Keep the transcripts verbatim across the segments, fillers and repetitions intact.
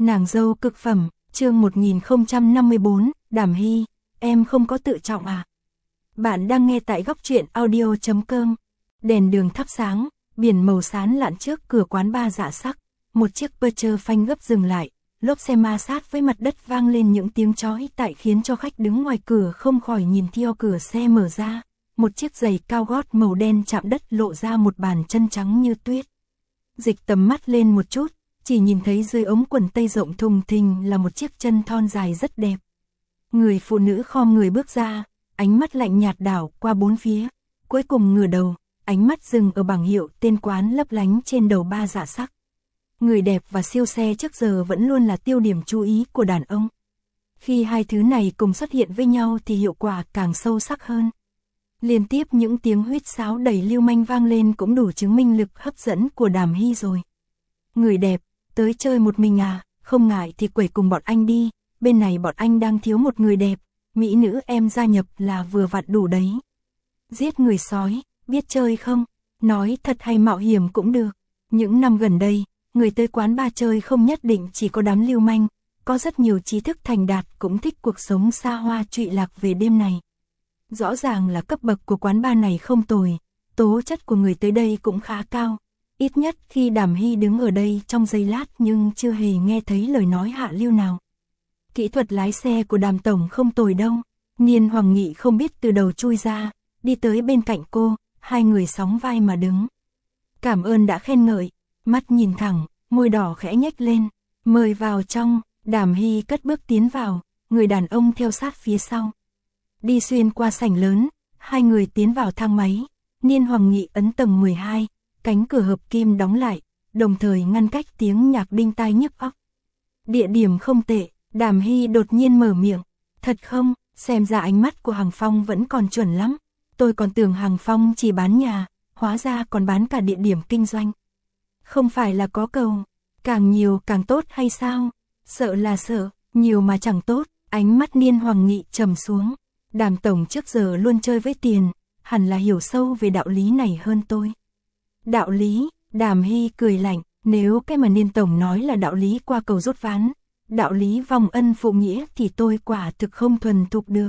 Nàng dâu cực phẩm, chương một nghìn không trăm năm mươi bốn, Đàm Hy, em không có tự trọng à? Bạn đang nghe tại góc truyện audio chấm com. Đèn đường thắp sáng, biển màu xám lạn trước cửa quán bar Dạ Sắc, một chiếc Porsche phanh gấp dừng lại, lốp xe ma sát với mặt đất vang lên những tiếng chói tai khiến cho khách đứng ngoài cửa không khỏi nhìn theo cửa xe mở ra, một chiếc giày cao gót màu đen chạm đất lộ ra một bàn chân trắng như tuyết. Dịch tầm mắt lên một chút, chỉ nhìn thấy dưới ống quần tây rộng thùng thình là một chiếc chân thon dài rất đẹp. Người phụ nữ khom người bước ra, ánh mắt lạnh nhạt đảo qua bốn phía, cuối cùng ngửa đầu, ánh mắt dừng ở bảng hiệu tên quán lấp lánh trên đầu ba Dạ Sắc. Người đẹp và siêu xe trước giờ vẫn luôn là tiêu điểm chú ý của đàn ông. Khi hai thứ này cùng xuất hiện với nhau thì hiệu quả càng sâu sắc hơn. Liên tiếp những tiếng huýt sáo đầy lưu manh vang lên cũng đủ chứng minh lực hấp dẫn của Đàm Hy rồi. Người đẹp, tới chơi một mình à, không ngại thì quẩy cùng bọn anh đi, bên này bọn anh đang thiếu một người đẹp, mỹ nữ em gia nhập là vừa vặn đủ đấy. Giết người sói, biết chơi không? Nói thật hay mạo hiểm cũng được. Những năm gần đây, người tới quán bar chơi không nhất định chỉ có đám lưu manh, có rất nhiều trí thức thành đạt cũng thích cuộc sống xa hoa trụy lạc về đêm này. Rõ ràng là cấp bậc của quán bar này không tồi, tố chất của người tới đây cũng khá cao. Ít nhất khi Đàm Hy đứng ở đây trong giây lát nhưng chưa hề nghe thấy lời nói hạ lưu nào. Kỹ thuật lái xe của Đàm tổng không tồi đâu. Niên Hoàng Nghị không biết từ đầu chui ra, đi tới bên cạnh cô, hai người sóng vai mà đứng. Cảm ơn đã khen ngợi, mắt nhìn thẳng, môi đỏ khẽ nhếch lên, mời vào trong. Đàm Hy cất bước tiến vào, người đàn ông theo sát phía sau. Đi xuyên qua sảnh lớn, hai người tiến vào thang máy. Niên Hoàng Nghị ấn tầng mười hai, cánh cửa hợp kim đóng lại, đồng thời ngăn cách tiếng nhạc đinh tai nhức óc. Địa điểm không tệ, Đàm Hy đột nhiên mở miệng. Thật không, xem ra ánh mắt của Hằng Phong vẫn còn chuẩn lắm. Tôi còn tưởng Hằng Phong chỉ bán nhà, hóa ra còn bán cả địa điểm kinh doanh. Không phải là có cầu, càng nhiều càng tốt hay sao? Sợ là sợ, nhiều mà chẳng tốt. Ánh mắt Niên Hoàng Nghị trầm xuống. Đàm tổng trước giờ luôn chơi với tiền, hẳn là hiểu sâu về đạo lý này hơn tôi. Đạo lý, Đàm Hy cười lạnh, nếu cái mà Niên tổng nói là đạo lý qua cầu rút ván, đạo lý vòng ân phụ nghĩa thì tôi quả thực không thuần thục được.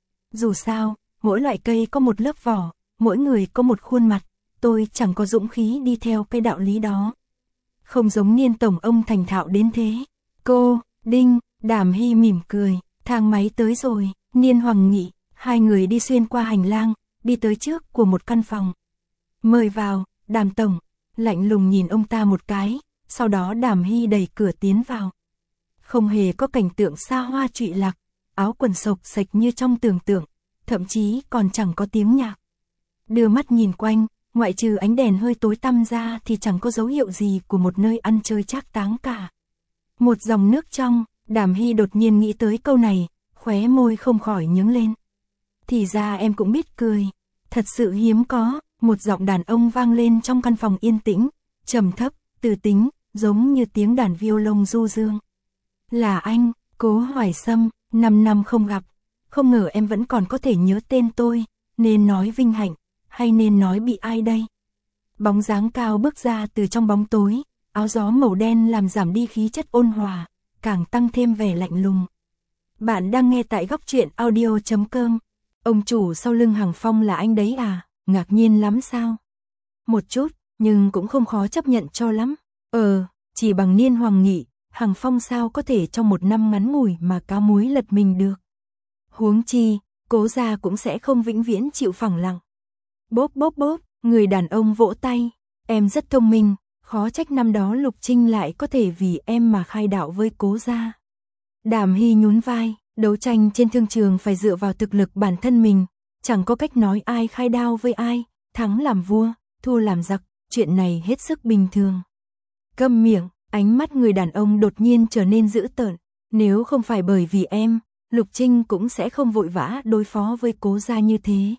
Dù sao, mỗi loại cây có một lớp vỏ, mỗi người có một khuôn mặt, tôi chẳng có dũng khí đi theo cái đạo lý đó. Không giống Niên tổng ông thành thạo đến thế. Cô, Đinh, Đàm Hy mỉm cười, thang máy tới rồi. Niên Hoàng Nghị, hai người đi xuyên qua hành lang, đi tới trước của một căn phòng. Mời vào, Đàm tổng, lạnh lùng nhìn ông ta một cái, sau đó Đàm Hy đẩy cửa tiến vào. Không hề có cảnh tượng xa hoa trụy lạc, áo quần xộc xệch như trong tưởng tượng, thậm chí còn chẳng có tiếng nhạc. Đưa mắt nhìn quanh, ngoại trừ ánh đèn hơi tối tăm ra thì chẳng có dấu hiệu gì của một nơi ăn chơi trác táng cả. Một dòng nước trong, Đàm Hy đột nhiên nghĩ tới câu này, khóe môi không khỏi nhướng lên. Thì ra em cũng biết cười, thật sự hiếm có. Một giọng đàn ông vang lên trong căn phòng yên tĩnh, trầm thấp, từ tính, giống như tiếng đàn violon du dương. Là anh, Cố Hoài Sâm, năm năm không gặp, không ngờ em vẫn còn có thể nhớ tên tôi, nên nói vinh hạnh, hay nên nói bị ai đây? Bóng dáng cao bước ra từ trong bóng tối, áo gió màu đen làm giảm đi khí chất ôn hòa, càng tăng thêm vẻ lạnh lùng. Bạn đang nghe tại góc truyện audio chấm com. Ông chủ sau lưng Hằng Phong là anh đấy à? Ngạc nhiên lắm sao? Một chút, nhưng cũng không khó chấp nhận cho lắm. Ờ, chỉ bằng Niên Hoàng Nghị, Hằng Phong sao có thể trong một năm ngắn ngủi mà cá muối lật mình được. Huống chi, Cố gia cũng sẽ không vĩnh viễn chịu phẳng lặng. Bốp bốp bốp, người đàn ông vỗ tay. Em rất thông minh, khó trách năm đó Lục Trinh lại có thể vì em mà khai đạo với Cố gia. Đàm Hy nhún vai, đấu tranh trên thương trường phải dựa vào thực lực bản thân mình. Chẳng có cách nói ai khai đao với ai, thắng làm vua, thua làm giặc, chuyện này hết sức bình thường. Câm miệng, ánh mắt người đàn ông đột nhiên trở nên dữ tợn. Nếu không phải bởi vì em, Lục Trinh cũng sẽ không vội vã đối phó với Cố gia như thế.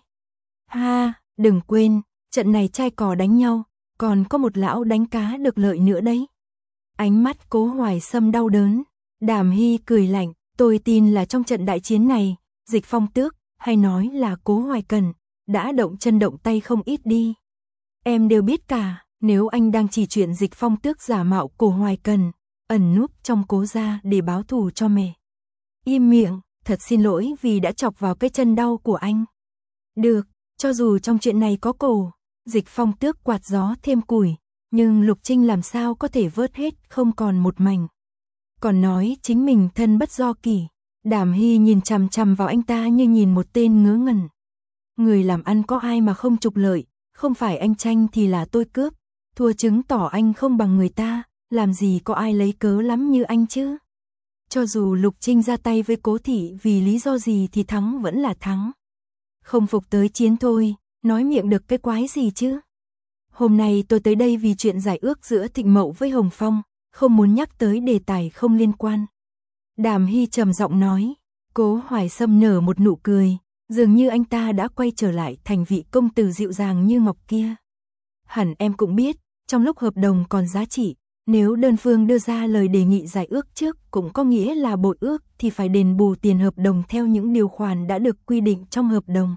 Ha, đừng quên, trận này trai cò đánh nhau, còn có một lão đánh cá được lợi nữa đấy. Ánh mắt Cố Hoài Sâm đau đớn. Đàm Hy cười lạnh, tôi tin là trong trận đại chiến này, Dịch Phong Tước, hay nói là Cố Hoài Cần, đã động chân động tay không ít đi. Em đều biết cả, nếu anh đang chỉ chuyện Dịch Phong Tước giả mạo Cố Hoài Cần, ẩn núp trong Cố gia để báo thù cho mẹ. Im miệng, thật xin lỗi vì đã chọc vào cái chân đau của anh. Được, cho dù trong chuyện này có cổ, Dịch Phong tước quạt gió thêm củi, nhưng Lục Trinh làm sao có thể vớt hết không còn một mảnh. Còn nói chính mình thân bất do kỷ. Đàm Hy nhìn chằm chằm vào anh ta như nhìn một tên ngớ ngẩn. Người làm ăn có ai mà không trục lợi, không phải anh tranh thì là tôi cướp, thua chứng tỏ anh không bằng người ta, làm gì có ai lấy cớ lắm như anh chứ. Cho dù Lục Trinh ra tay với Cố thị vì lý do gì thì thắng vẫn là thắng. Không phục tới chiến thôi, nói miệng được cái quái gì chứ. Hôm nay tôi tới đây vì chuyện giải ước giữa Thịnh Mậu với Hồng Phong, không muốn nhắc tới đề tài không liên quan. Đàm Hy trầm giọng nói. Cố Hoài Sâm nở một nụ cười, dường như anh ta đã quay trở lại thành vị công tử dịu dàng như ngọc kia. Hẳn em cũng biết, trong lúc hợp đồng còn giá trị, nếu đơn phương đưa ra lời đề nghị giải ước trước cũng có nghĩa là bội ước thì phải đền bù tiền hợp đồng theo những điều khoản đã được quy định trong hợp đồng.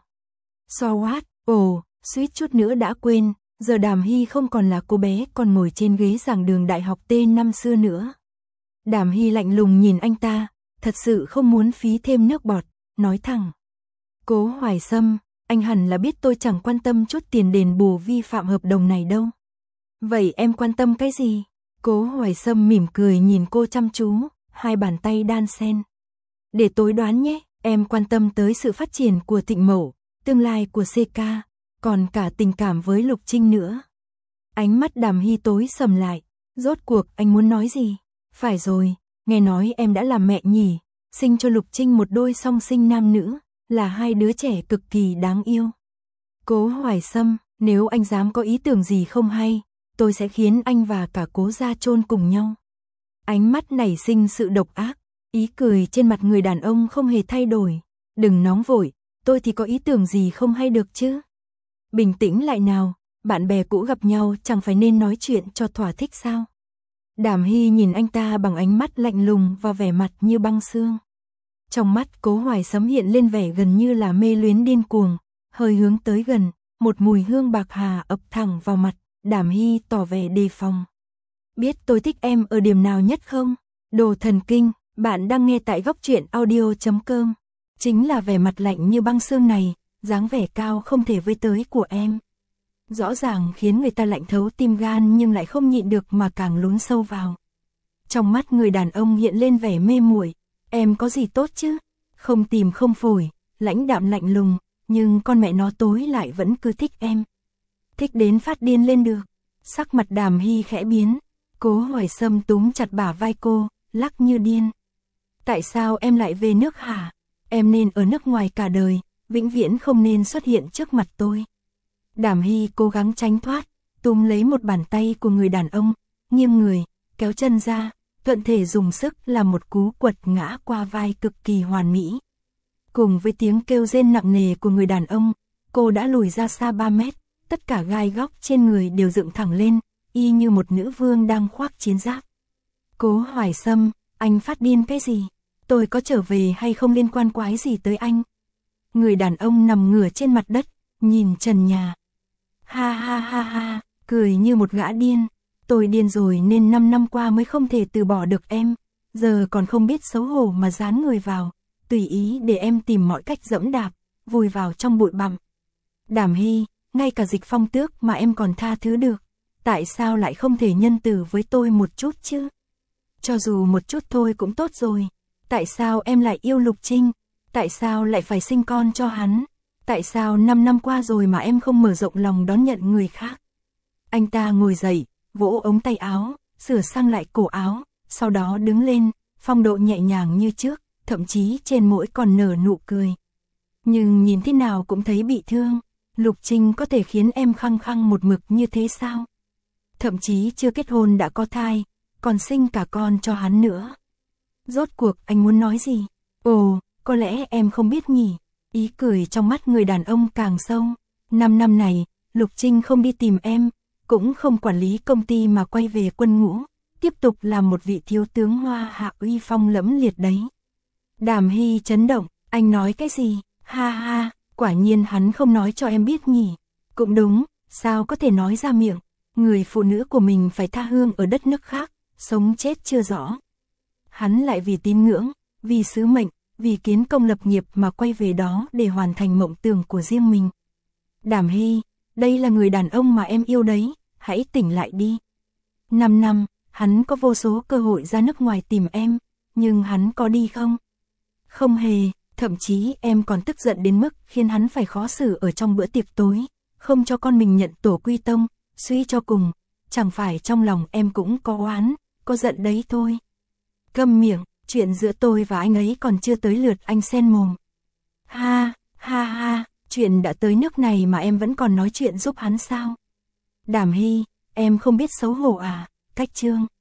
So what? Ồ, suýt chút nữa đã quên, giờ Đàm Hy không còn là cô bé còn ngồi trên ghế giảng đường đại học T năm xưa nữa. Đàm Hy lạnh lùng nhìn anh ta, thật sự không muốn phí thêm nước bọt, nói thẳng. Cố Hoài Sâm, anh hẳn là biết tôi chẳng quan tâm chút tiền đền bù vi phạm hợp đồng này đâu. Vậy em quan tâm cái gì? Cố Hoài Sâm mỉm cười nhìn cô chăm chú, hai bàn tay đan xen. Để tôi đoán nhé, em quan tâm tới sự phát triển của Thịnh Mậu, tương lai của xê ca, còn cả tình cảm với Lục Trinh nữa. Ánh mắt Đàm Hy tối sầm lại, rốt cuộc anh muốn nói gì? Phải rồi, nghe nói em đã làm mẹ nhỉ, sinh cho Lục Trinh một đôi song sinh nam nữ, là hai đứa trẻ cực kỳ đáng yêu. Cố Hoài Sâm, nếu anh dám có ý tưởng gì không hay, tôi sẽ khiến anh và cả Cố gia chôn cùng nhau. Ánh mắt nảy sinh sự độc ác, ý cười trên mặt người đàn ông không hề thay đổi. Đừng nóng vội, tôi thì có ý tưởng gì không hay được chứ. Bình tĩnh lại nào, bạn bè cũ gặp nhau chẳng phải nên nói chuyện cho thỏa thích sao? Đàm Hy nhìn anh ta bằng ánh mắt lạnh lùng và vẻ mặt như băng xương. Trong mắt Cố Hoài Sâm hiện lên vẻ gần như là mê luyến điên cuồng, hơi hướng tới gần, một mùi hương bạc hà ập thẳng vào mặt, Đàm Hy tỏ vẻ đề phòng. Biết tôi thích em ở điểm nào nhất không? Đồ thần kinh, bạn đang nghe tại góc truyện audio chấm com. Chính là vẻ mặt lạnh như băng xương này, dáng vẻ cao không thể với tới của em. Rõ ràng khiến người ta lạnh thấu tim gan nhưng lại không nhịn được mà càng lún sâu vào. Trong mắt người đàn ông hiện lên vẻ mê muội. Em có gì tốt chứ? Không tìm không phổi, lãnh đạm lạnh lùng, nhưng con mẹ nó tối lại vẫn cứ thích em. Thích đến phát điên lên được. Sắc mặt Đàm Hy khẽ biến. Cố Hoài Sâm túm chặt bả vai cô, lắc như điên. Tại sao em lại về nước hả? Em nên ở nước ngoài cả đời, vĩnh viễn không nên xuất hiện trước mặt tôi. Đàm Hy cố gắng tránh thoát, túm lấy một bàn tay của người đàn ông, nghiêng người, kéo chân ra, thuận thể dùng sức làm một cú quật ngã qua vai cực kỳ hoàn mỹ. Cùng với tiếng kêu rên nặng nề của người đàn ông, cô đã lùi ra xa ba mét, tất cả gai góc trên người đều dựng thẳng lên, y như một nữ vương đang khoác chiến giáp. Cố Hoài Sâm, anh phát điên cái gì? Tôi có trở về hay không liên quan quái gì tới anh? Người đàn ông nằm ngửa trên mặt đất, nhìn trần nhà. Ha ha ha ha, cười như một gã điên. Tôi điên rồi nên năm năm qua mới không thể từ bỏ được em. Giờ còn không biết xấu hổ mà dán người vào, tùy ý để em tìm mọi cách dẫm đạp, vùi vào trong bụi bặm. Đàm Hy, ngay cả Dịch Phong tước mà em còn tha thứ được. Tại sao lại không thể nhân từ với tôi một chút chứ? Cho dù một chút thôi cũng tốt rồi. Tại sao em lại yêu Lục Trinh? Tại sao lại phải sinh con cho hắn? Tại sao năm năm qua rồi mà em không mở rộng lòng đón nhận người khác? Anh ta ngồi dậy, vỗ ống tay áo, sửa sang lại cổ áo, sau đó đứng lên, phong độ nhẹ nhàng như trước, thậm chí trên mũi còn nở nụ cười. Nhưng nhìn thế nào cũng thấy bị thương. Lục Trinh có thể khiến em khăng khăng một mực như thế sao? Thậm chí chưa kết hôn đã có thai, còn sinh cả con cho hắn nữa. Rốt cuộc anh muốn nói gì? Ồ, có lẽ em không biết nhỉ. Ý cười trong mắt người đàn ông càng sâu. Năm năm này, Lục Trinh không đi tìm em, cũng không quản lý công ty mà quay về quân ngũ, tiếp tục làm một vị thiếu tướng hoa hạ uy phong lẫm liệt đấy. Đàm Hy chấn động, anh nói cái gì? Ha ha, quả nhiên hắn không nói cho em biết nhỉ. Cũng đúng, sao có thể nói ra miệng, người phụ nữ của mình phải tha hương ở đất nước khác, sống chết chưa rõ. Hắn lại vì tín ngưỡng, vì sứ mệnh, vì kiến công lập nghiệp mà quay về đó để hoàn thành mộng tưởng của riêng mình. Đàm Hy, đây là người đàn ông mà em yêu đấy, hãy tỉnh lại đi. Năm năm, hắn có vô số cơ hội ra nước ngoài tìm em, nhưng hắn có đi không? Không hề, thậm chí em còn tức giận đến mức khiến hắn phải khó xử ở trong bữa tiệc tối, không cho con mình nhận tổ quy tông, suy cho cùng, chẳng phải trong lòng em cũng có oán, có giận đấy thôi. Câm miệng, chuyện giữa tôi và anh ấy còn chưa tới lượt anh xen mồm. Ha, ha ha, chuyện đã tới nước này mà em vẫn còn nói chuyện giúp hắn sao? Đàm Hy, em không biết xấu hổ à, Cách Trương.